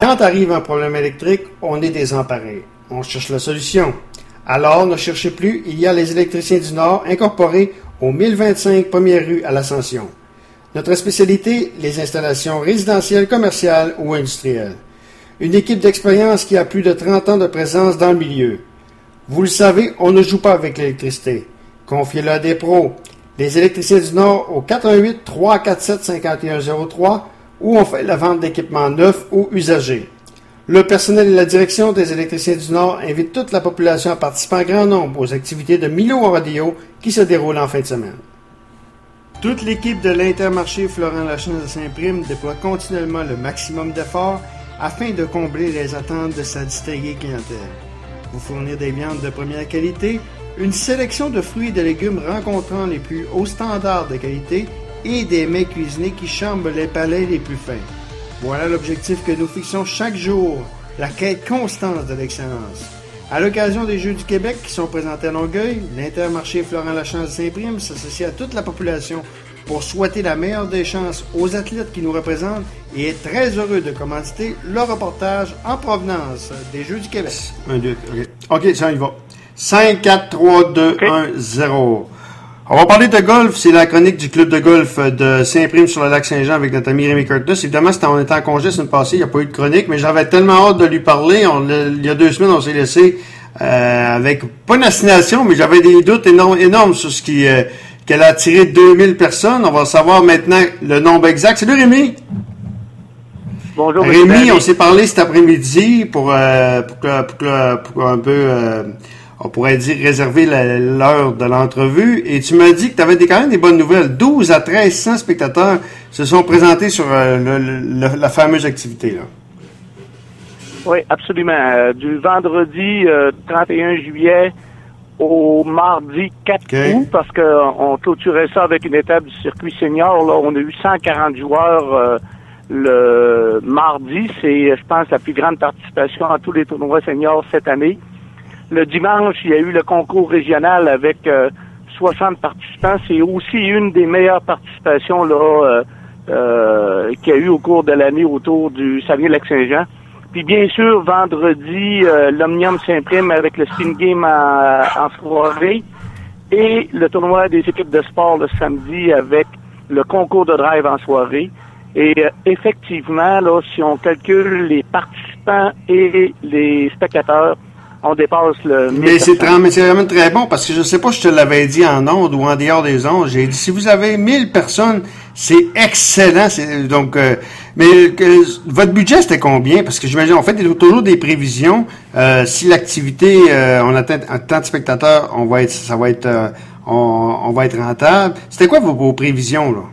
Quand arrive un problème électrique, on est désemparé. On cherche la solution. Alors, ne cherchez plus, il y a les électriciens du Nord incorporés au 1025 première rue à l'Ascension. Notre spécialité, les installations résidentielles, commerciales ou industrielles. Une équipe d'expérience qui a plus de 30 ans de présence dans le milieu. Vous le savez, on ne joue pas avec l'électricité. Confiez-le à des pros. Les électriciens du Nord au 418 347 5103 où on fait la vente d'équipements neufs ou usagés. Le personnel et la direction des électriciens du Nord invitent toute la population à participer en grand nombre aux activités de Milo Rodeo qui se déroulent en fin de semaine. Toute l'équipe de l'Intermarché Florent Lachance de Saint-Prime déploie continuellement le maximum d'efforts afin de combler les attentes de sa distinguée clientèle. Vous fournir des viandes de première qualité, une sélection de fruits et de légumes rencontrant les plus hauts standards de qualité et des mets cuisinés qui chambrent les palais les plus fins. Voilà l'objectif que nous fixons chaque jour, la quête constante de l'excellence. À l'occasion des Jeux du Québec qui sont présentés à Longueuil, l'Intermarché Florent Lachance de Saint-Prime s'associe à toute la population pour souhaiter la meilleure des chances aux athlètes qui nous représentent et est très heureux de commanditer le reportage en provenance des Jeux du Québec. 1, 2, OK, ça y va. 5, 4, 3, 2, 1, 0. On va parler de golf, c'est la chronique du club de golf de Saint-Prime sur le lac Saint-Jean avec notre ami Rémi Curtis. Évidemment, on était en congé la semaine passée, il n'y a pas eu de chronique, mais j'avais tellement hâte de lui parler. Il y a 2 semaines, on s'est laissé avec pas une assignation, mais j'avais des doutes énormes sur ce qu'elle a attiré 2000 personnes. On va savoir maintenant le nombre exact. Salut Rémi! Bonjour Rémi, on s'est parlé cet après-midi pour un peu... on pourrait dire réserver l'heure de l'entrevue. Et tu m'as dit que tu avais quand même des bonnes nouvelles. 12 à 1300 spectateurs se sont présentés sur la fameuse activité, là. Oui, absolument. Du vendredi 31 juillet au mardi 4 août, parce qu'on clôturait ça avec une étape du circuit senior. Là, on a eu 140 joueurs le mardi. C'est, je pense, la plus grande participation à tous les tournois seniors cette année. Le dimanche, il y a eu le concours régional avec 60 participants. C'est aussi une des meilleures participations là qu'il y a eu au cours de l'année autour du Saguenay-Lac-Saint-Jean. Puis bien sûr, vendredi, l'Omnium Saint-Prime avec le Spin Game en soirée et le tournoi des équipes de sport le samedi avec le concours de drive en soirée. Et effectivement, là, si on calcule les participants et les spectateurs, on dépasse le... Mais c'est vraiment très bon, parce que je sais pas si je te l'avais dit en ondes ou en dehors des ondes. J'ai dit, si vous avez 1000 personnes, c'est excellent. Donc, votre budget, c'était combien? Parce que j'imagine, on fait toujours des prévisions. Si l'activité, on atteint tant de spectateurs, on va être rentable. C'était quoi vos prévisions, là?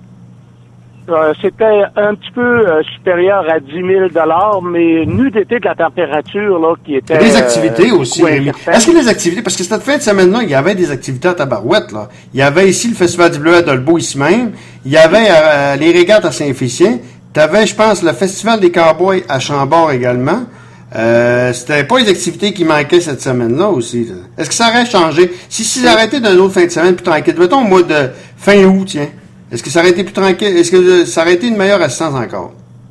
C'était un petit peu supérieur à 10 000 mais nu d'été de la température là qui était... Des activités aussi, Rémi. Est-ce que les activités, parce que cette fin de semaine-là, il y avait des activités à Tabarouette, là. Il y avait ici le Festival du Bleu à Dolbeau, ici même. Il y avait les régates à Saint-Félicien. Tu avais, je pense, le Festival des Cowboys à Chambord également. C'était pas les activités qui manquaient cette semaine-là aussi, là. Est-ce que ça aurait changé? Si ça aurait été d'une autre fin de semaine plus tranquille, mettons au mois de fin août, tiens. Est-ce que ça aurait été plus tranquille? Est-ce que ça aurait été une meilleure assistance encore?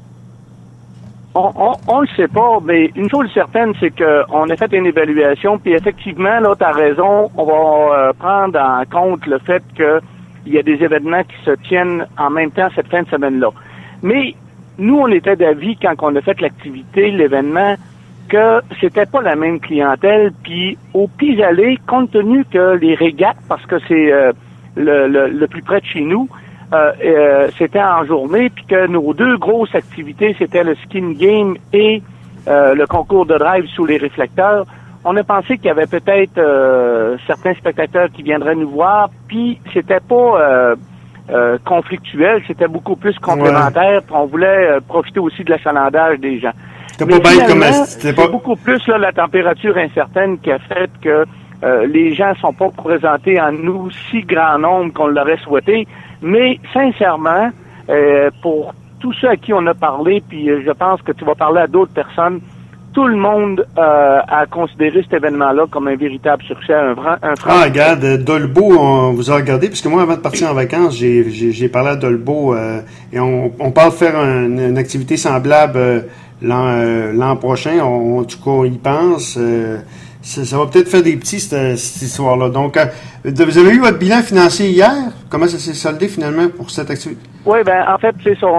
On le sait pas, mais une chose certaine, c'est qu'on a fait une évaluation, puis effectivement, là, t'as raison, on va prendre en compte le fait qu'il y a des événements qui se tiennent en même temps cette fin de semaine-là. Mais nous, on était d'avis, quand on a fait l'activité, l'événement, que c'était pas la même clientèle, puis au pis-aller, compte tenu que les régates, parce que c'est le plus près de chez nous, c'était en journée, puis que nos 2 grosses activités, c'était le skin game et le concours de drive sous les réflecteurs. On a pensé qu'il y avait peut-être certains spectateurs qui viendraient nous voir, puis c'était pas conflictuel, c'était beaucoup plus complémentaire, puis on voulait profiter aussi de l'achalandage des gens. C'est beaucoup plus là, la température incertaine qui a fait que les gens sont pas présentés en nous si grand nombre qu'on l'aurait souhaité. Mais sincèrement, pour tous ceux à qui on a parlé, puis je pense que tu vas parler à d'autres personnes, tout le monde a considéré cet événement-là comme un véritable succès, un franc regarde, Dolbeau, on vous a regardé, puisque moi, avant de partir en vacances, j'ai parlé à Dolbeau, et on parle de faire une activité semblable l'an prochain. En tout cas, on y pense. Ça va peut-être faire des petits, cette histoire-là. Donc, vous avez eu votre bilan financier hier? Comment ça s'est soldé finalement pour cette activité? Oui, en fait, c'est ça.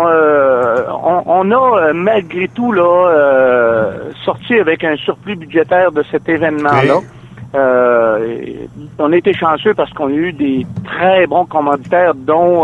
On a, malgré tout, là, sorti avec un surplus budgétaire de cet événement-là. Okay. On a été chanceux parce qu'on a eu des très bons commanditaires, dont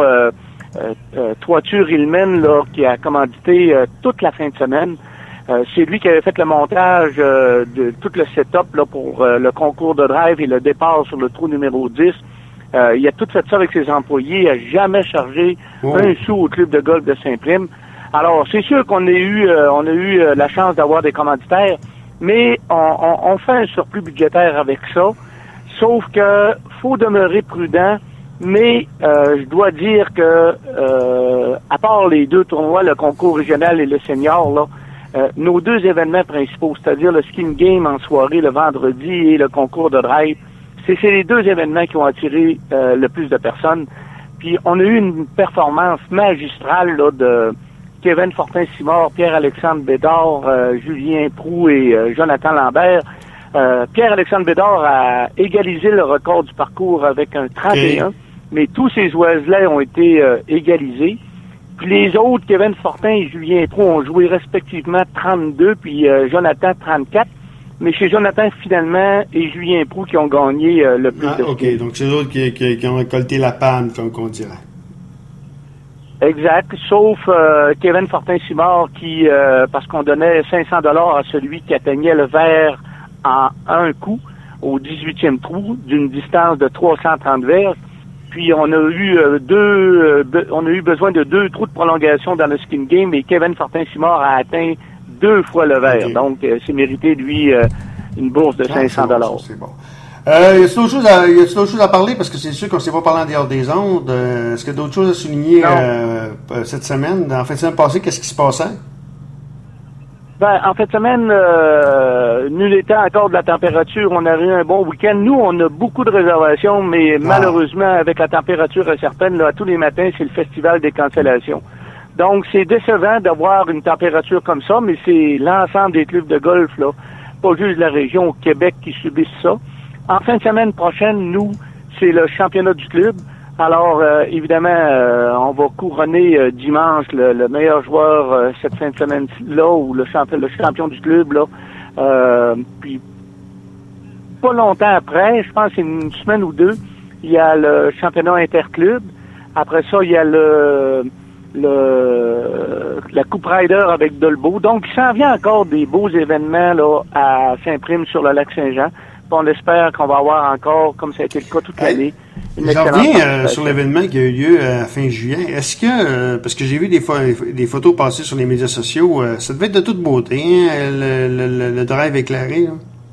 Toiture Hillman, là, qui a commandité toute la fin de semaine. C'est lui qui avait fait le montage de tout le setup là, pour le concours de drive et le départ sur le trou numéro 10. Il a tout fait ça avec ses employés. Il n'a jamais chargé un sou au club de golf de Saint-Prime. Alors, c'est sûr qu'on a eu la chance d'avoir des commanditaires, mais on fait un surplus budgétaire avec ça. Sauf que faut demeurer prudent. Mais je dois dire que à part les deux tournois, le concours régional et le senior, là, nos deux événements principaux, c'est-à-dire le skin game en soirée le vendredi et le concours de drive, c'est les deux événements qui ont attiré le plus de personnes. Puis on a eu une performance magistrale là, de Kevin Fortin-Simard, Pierre-Alexandre Bédard, Julien Proulx et Jonathan Lambert. Pierre-Alexandre Bédard a égalisé le record du parcours avec un 31, mais tous ces oiselets ont été égalisés. Puis les autres, Kevin Fortin et Julien Proulx, ont joué respectivement 32, puis Jonathan 34. Mais chez Jonathan, finalement, et Julien Proulx qui ont gagné le plus de OK, donc c'est eux autres qui ont récolté la panne, comme on dirait. Exact, sauf Kevin Fortin-Simard qui, parce qu'on donnait 500 $ à celui qui atteignait le vert en un coup au 18e trou d'une distance de 330 verges. Puis on a eu besoin de 2 trous de prolongation dans le skin game et Kevin Fortin-Simard a atteint 2 fois le vert. Okay. Donc c'est mérité lui une bourse de 500 $. C'est bon. Y a-t-il d'autres choses à parler parce que c'est sûr qu'on ne s'est pas parlé en dehors des ondes. Est-ce qu'il y a d'autres choses à souligner cette semaine? En fin de semaine passée, qu'est-ce qui se passait? En fin de semaine, nul étant encore de la température, on a eu un bon week-end. Nous, on a beaucoup de réservations, mais malheureusement, avec la température certaine, là, tous les matins, c'est le festival des cancellations. Donc, c'est décevant d'avoir une température comme ça, mais c'est l'ensemble des clubs de golf, là, pas juste la région au Québec qui subissent ça. En fin de semaine prochaine, nous, c'est le championnat du club. Alors, évidemment, on va couronner dimanche le meilleur joueur cette fin de semaine-là, ou le champion du club, là. Puis, pas longtemps après, je pense que c'est une semaine ou deux, il y a le championnat interclub. Après ça, il y a la Coupe Ryder avec Dolbeau. Donc, il s'en vient encore des beaux événements là à Saint-Prime sur le lac Saint-Jean. Puis on espère qu'on va avoir encore, comme ça a été le cas toute l'année, je reviens sur l'événement qui a eu lieu à fin juillet. Est-ce que, parce que j'ai vu des photos passer sur les médias sociaux, ça devait être de toute beauté, hein, le drive éclairé, là?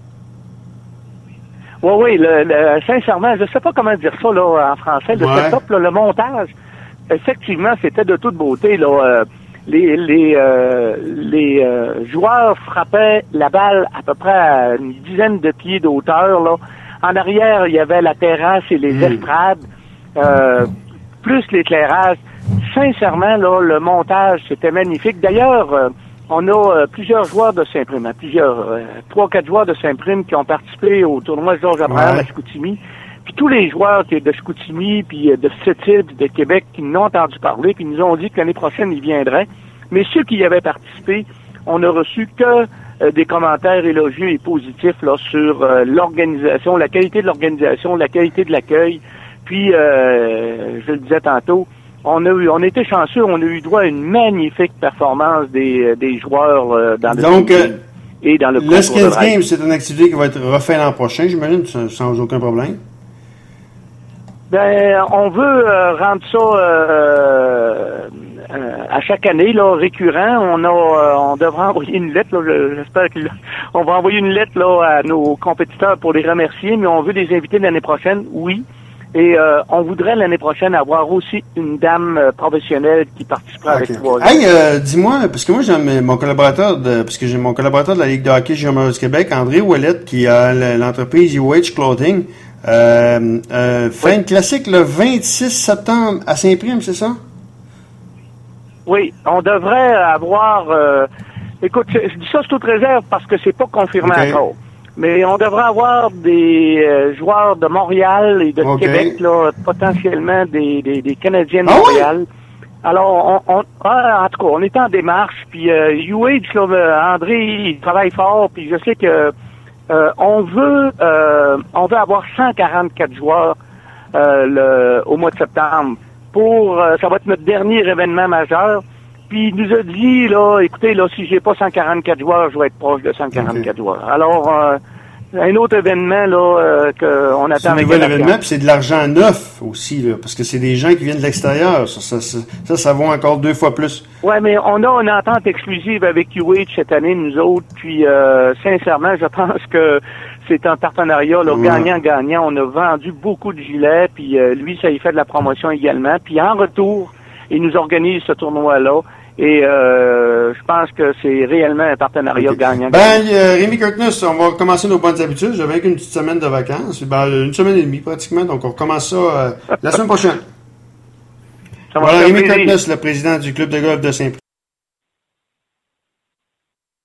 Oui, sincèrement, je sais pas comment dire ça là en français, le setup, là, le montage, effectivement, c'était de toute beauté, là. Les joueurs frappaient la balle à peu près à une dizaine de pieds d'auteur, là. En arrière, il y avait la terrasse et les estrades, plus l'éclairage. Sincèrement, là, le montage, c'était magnifique. D'ailleurs, on a plusieurs joueurs de Saint-Prime, 3-4 joueurs de Saint-Prime qui ont participé au tournoi Georges Abraham à Chicoutimi. Puis tous les joueurs de Chicoutimi, puis de Sept-Îles, puis de Québec, qui nous ont entendu parler, puis nous ont dit que l'année prochaine, ils viendraient. Mais ceux qui y avaient participé, on n'a reçu que des commentaires élogieux et positifs là sur l'organisation, la qualité de l'organisation, la qualité de l'accueil. Puis, je le disais tantôt, on a été chanceux, on a eu droit à une magnifique performance des joueurs dans le Donc, et dans le Skins Game, c'est une activité qui va être refaite l'an prochain, j'imagine, sans aucun problème. On veut rendre ça à chaque année là récurrent. On devra envoyer une lettre. Là, j'espère qu'on va envoyer une lettre là à nos compétiteurs pour les remercier, mais on veut les inviter l'année prochaine, oui. Et on voudrait l'année prochaine avoir aussi une dame professionnelle qui participera avec 3 ans. Hey, dis-moi, parce que moi j'ai mon collaborateur de la Ligue de hockey junior du Québec, André Ouellette, qui a l'entreprise UH Clothing. Fait une classique le 26 septembre à Saint-Prime, c'est ça? Oui, on devrait avoir Écoute, je dis ça sous toute réserve parce que c'est pas confirmé OK. encore. Mais on devrait avoir des joueurs de Montréal et de OK. Québec, là, potentiellement des Canadiens de Ah oui? Montréal. Alors, en tout cas, on est en démarche. Puis UH, là, André, il travaille fort. Puis je sais que on veut avoir 144 joueurs au mois de septembre. Ça va être notre dernier événement majeur. Puis il nous a dit, là, écoutez, là, si j'ai pas 144 joueurs, je vais être proche de 144 joueurs. Alors, un autre événement, là, qu'on attend C'est un avec nouvel impatience. événement, puis c'est de l'argent neuf aussi, là, parce que c'est des gens qui viennent de l'extérieur. Ça vaut encore 2 fois plus. Ouais, mais on a une entente exclusive avec UH cette année, nous autres. Puis, sincèrement, je pense que c'est un partenariat, là, Ouais. gagnant-gagnant. On a vendu beaucoup de gilets, puis lui, ça y fait de la promotion également. Puis, en retour, il nous organise ce tournoi-là. Et je pense que c'est réellement un partenariat OK. gagnant. Rémi Kirkness, on va commencer nos bonnes habitudes. J'avais qu'une petite semaine de vacances. Une semaine et demie pratiquement. Donc, on recommence ça la semaine prochaine. Ça va Voilà, faire Rémi plaisir. Kirkness, le président du club de golf de Saint-Prix.